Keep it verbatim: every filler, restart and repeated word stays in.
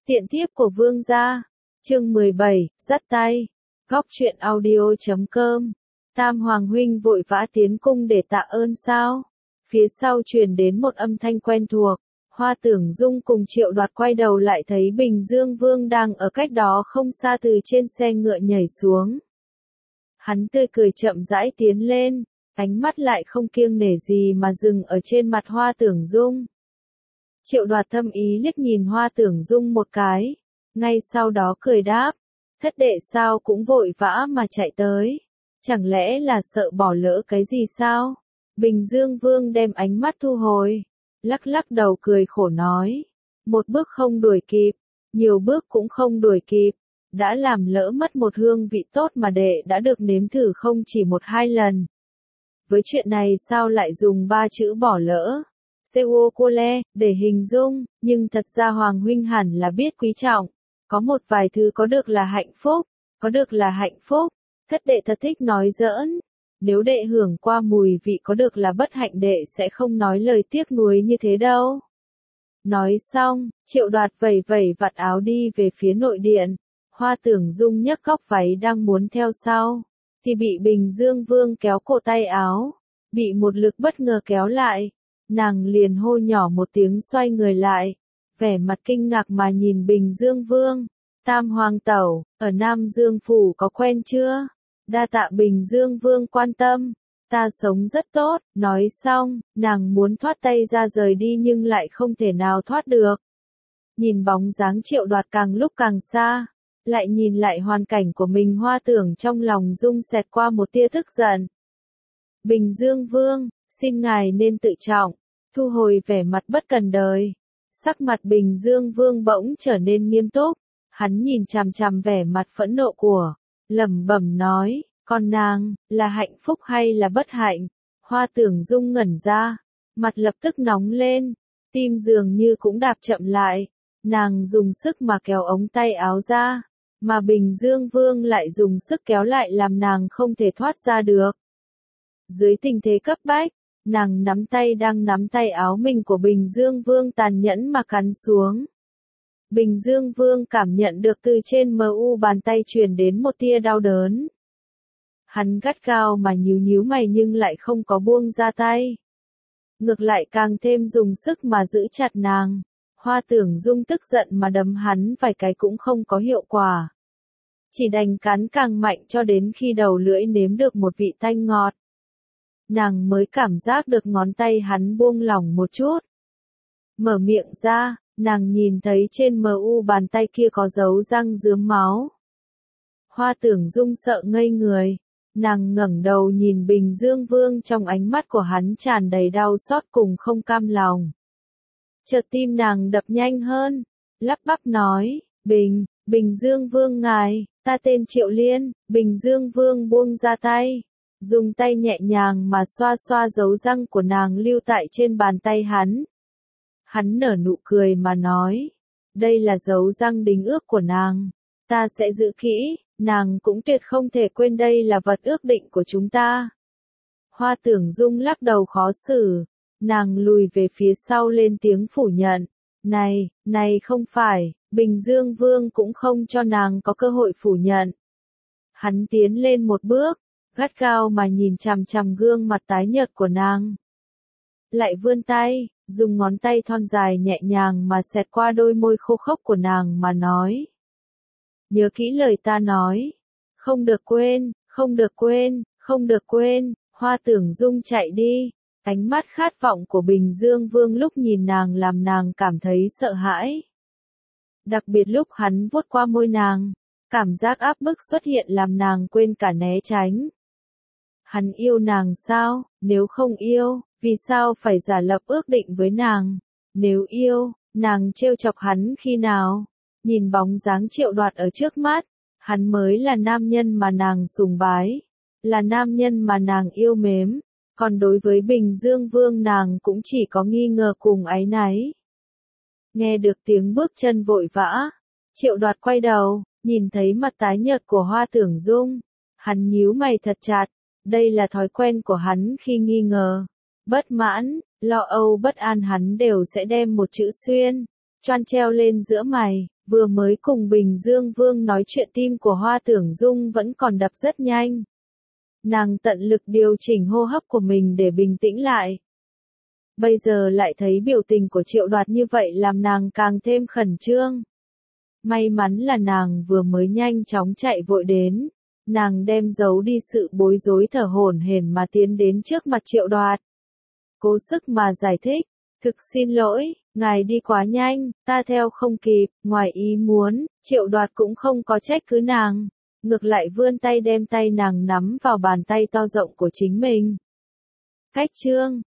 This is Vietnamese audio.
Tiện thiếp của vương gia. Chương mười bảy, dắt tay. Góc truyện audio.com. Tam Hoàng huynh vội vã tiến cung để tạ ơn sao? Phía sau truyền đến một âm thanh quen thuộc. Hoa Tưởng Dung cùng Triệu Đoạt quay đầu lại thấy Bình Dương Vương đang ở cách đó không xa từ trên xe ngựa nhảy xuống. Hắn tươi cười chậm rãi tiến lên, ánh mắt lại không kiêng nể gì mà dừng ở trên mặt Hoa Tưởng Dung. Triệu Đoạt thâm ý liếc nhìn Hoa Tưởng Dung một cái, ngay sau đó cười đáp, thất đệ sao cũng vội vã mà chạy tới, chẳng lẽ là sợ bỏ lỡ cái gì sao? Bình Dương Vương đem ánh mắt thu hồi, lắc lắc đầu cười khổ nói, một bước không đuổi kịp, nhiều bước cũng không đuổi kịp, đã làm lỡ mất một hương vị tốt mà đệ đã được nếm thử không chỉ một hai lần. Với chuyện này sao lại dùng ba chữ bỏ lỡ? Seo Cole, để hình dung, nhưng thật ra Hoàng huynh hẳn là biết quý trọng. Có một vài thứ có được là hạnh phúc, có được là hạnh phúc. Thất đệ thật thích nói giỡn. Nếu đệ hưởng qua mùi vị có được là bất hạnh đệ sẽ không nói lời tiếc nuối như thế đâu. Nói xong, Triệu Đoạt vẩy vẩy vạt áo đi về phía nội điện. Hoa Tưởng Dung nhấc góc váy đang muốn theo sau, thì bị Bình Dương Vương kéo cổ tay áo, bị một lực bất ngờ kéo lại. Nàng liền hô nhỏ một tiếng xoay người lại, vẻ mặt kinh ngạc mà nhìn Bình Dương Vương. Tam Hoàng tẩu, ở Nam Dương Phủ có quen chưa? Đa tạ Bình Dương Vương quan tâm, ta sống rất tốt. Nói xong, nàng muốn thoát tay ra rời đi nhưng lại không thể nào thoát được. Nhìn bóng dáng Triệu Đoạt càng lúc càng xa, lại nhìn lại hoàn cảnh của mình, Hoa Tưởng trong lòng Dung xẹt qua một tia tức giận. Bình Dương Vương, xin ngài nên tự trọng, thu hồi vẻ mặt bất cần đời. Sắc mặt Bình Dương Vương bỗng trở nên nghiêm túc, hắn nhìn chằm chằm vẻ mặt phẫn nộ của, lẩm bẩm nói, con nàng, là hạnh phúc hay là bất hạnh? Hoa Tưởng Dung ngẩn ra, mặt lập tức nóng lên, tim dường như cũng đạp chậm lại, nàng dùng sức mà kéo ống tay áo ra, mà Bình Dương Vương lại dùng sức kéo lại làm nàng không thể thoát ra được. Dưới tình thế cấp bách, nàng nắm tay đang nắm tay áo mình của Bình Dương Vương tàn nhẫn mà cắn xuống. Bình Dương Vương cảm nhận được từ trên mờ u bàn tay truyền đến một tia đau đớn. Hắn gắt gao mà nhíu nhíu mày nhưng lại không có buông ra tay. Ngược lại càng thêm dùng sức mà giữ chặt nàng. Hoa Tưởng Dung tức giận mà đấm hắn vài cái cũng không có hiệu quả. Chỉ đành cắn càng mạnh cho đến khi đầu lưỡi nếm được một vị tanh ngọt. Nàng mới cảm giác được ngón tay hắn buông lỏng một chút. Mở miệng ra, nàng nhìn thấy trên mờ u bàn tay kia có dấu răng rướm máu. Hoa Tưởng Dung sợ ngây người, nàng ngẩng đầu nhìn Bình Dương Vương, trong ánh mắt của hắn tràn đầy đau xót cùng không cam lòng. Chợt tim nàng đập nhanh hơn, lắp bắp nói, Bình, Bình Dương Vương ngài, ta tên Triệu Liên. Bình Dương Vương buông ra tay, dùng tay nhẹ nhàng mà xoa xoa dấu răng của nàng lưu tại trên bàn tay hắn. Hắn nở nụ cười mà nói, đây là dấu răng đính ước của nàng, ta sẽ giữ kỹ, nàng cũng tuyệt không thể quên đây là vật ước định của chúng ta. Hoa Tưởng Dung lắc đầu khó xử, nàng lùi về phía sau lên tiếng phủ nhận, này, này không phải. Bình Dương Vương cũng không cho nàng có cơ hội phủ nhận. Hắn tiến lên một bước, gắt gao mà nhìn chằm chằm gương mặt tái nhợt của nàng. Lại vươn tay, dùng ngón tay thon dài nhẹ nhàng mà xẹt qua đôi môi khô khốc của nàng mà nói. Nhớ kỹ lời ta nói. Không được quên, không được quên, không được quên. Hoa Tưởng Dung chạy đi. Ánh mắt khát vọng của Bình Dương Vương lúc nhìn nàng làm nàng cảm thấy sợ hãi. Đặc biệt lúc hắn vuốt qua môi nàng, cảm giác áp bức xuất hiện làm nàng quên cả né tránh. Hắn yêu nàng sao? Nếu không yêu, vì sao phải giả lập ước định với nàng? Nếu yêu, nàng trêu chọc hắn khi nào? Nhìn bóng dáng Triệu Đoạt ở trước mắt, hắn mới là nam nhân mà nàng sùng bái, là nam nhân mà nàng yêu mến. Còn đối với Bình Dương Vương nàng cũng chỉ có nghi ngờ cùng áy náy. Nghe được tiếng bước chân vội vã, Triệu Đoạt quay đầu, nhìn thấy mặt tái nhợt của Hoa Tưởng Dung. Hắn nhíu mày thật chặt, đây là thói quen của hắn khi nghi ngờ, bất mãn, lo âu bất an hắn đều sẽ đem một chữ xuyên, choan treo lên giữa mày, Vừa mới cùng Bình Dương Vương nói chuyện tim của Hoa Tưởng Dung vẫn còn đập rất nhanh. Nàng tận lực điều chỉnh hô hấp của mình để bình tĩnh lại. Bây giờ lại thấy biểu tình của Triệu Đoạt như vậy làm nàng càng thêm khẩn trương. May mắn là nàng vừa mới nhanh chóng chạy vội đến. Nàng đem giấu đi sự bối rối thở hổn hển mà tiến đến trước mặt Triệu Đoạt. Cố sức mà giải thích, thực xin lỗi, ngài đi quá nhanh, ta theo không kịp, ngoài ý muốn, Triệu Đoạt cũng không có trách cứ nàng, ngược lại vươn tay đem tay nàng nắm vào bàn tay to rộng của chính mình. Cách chương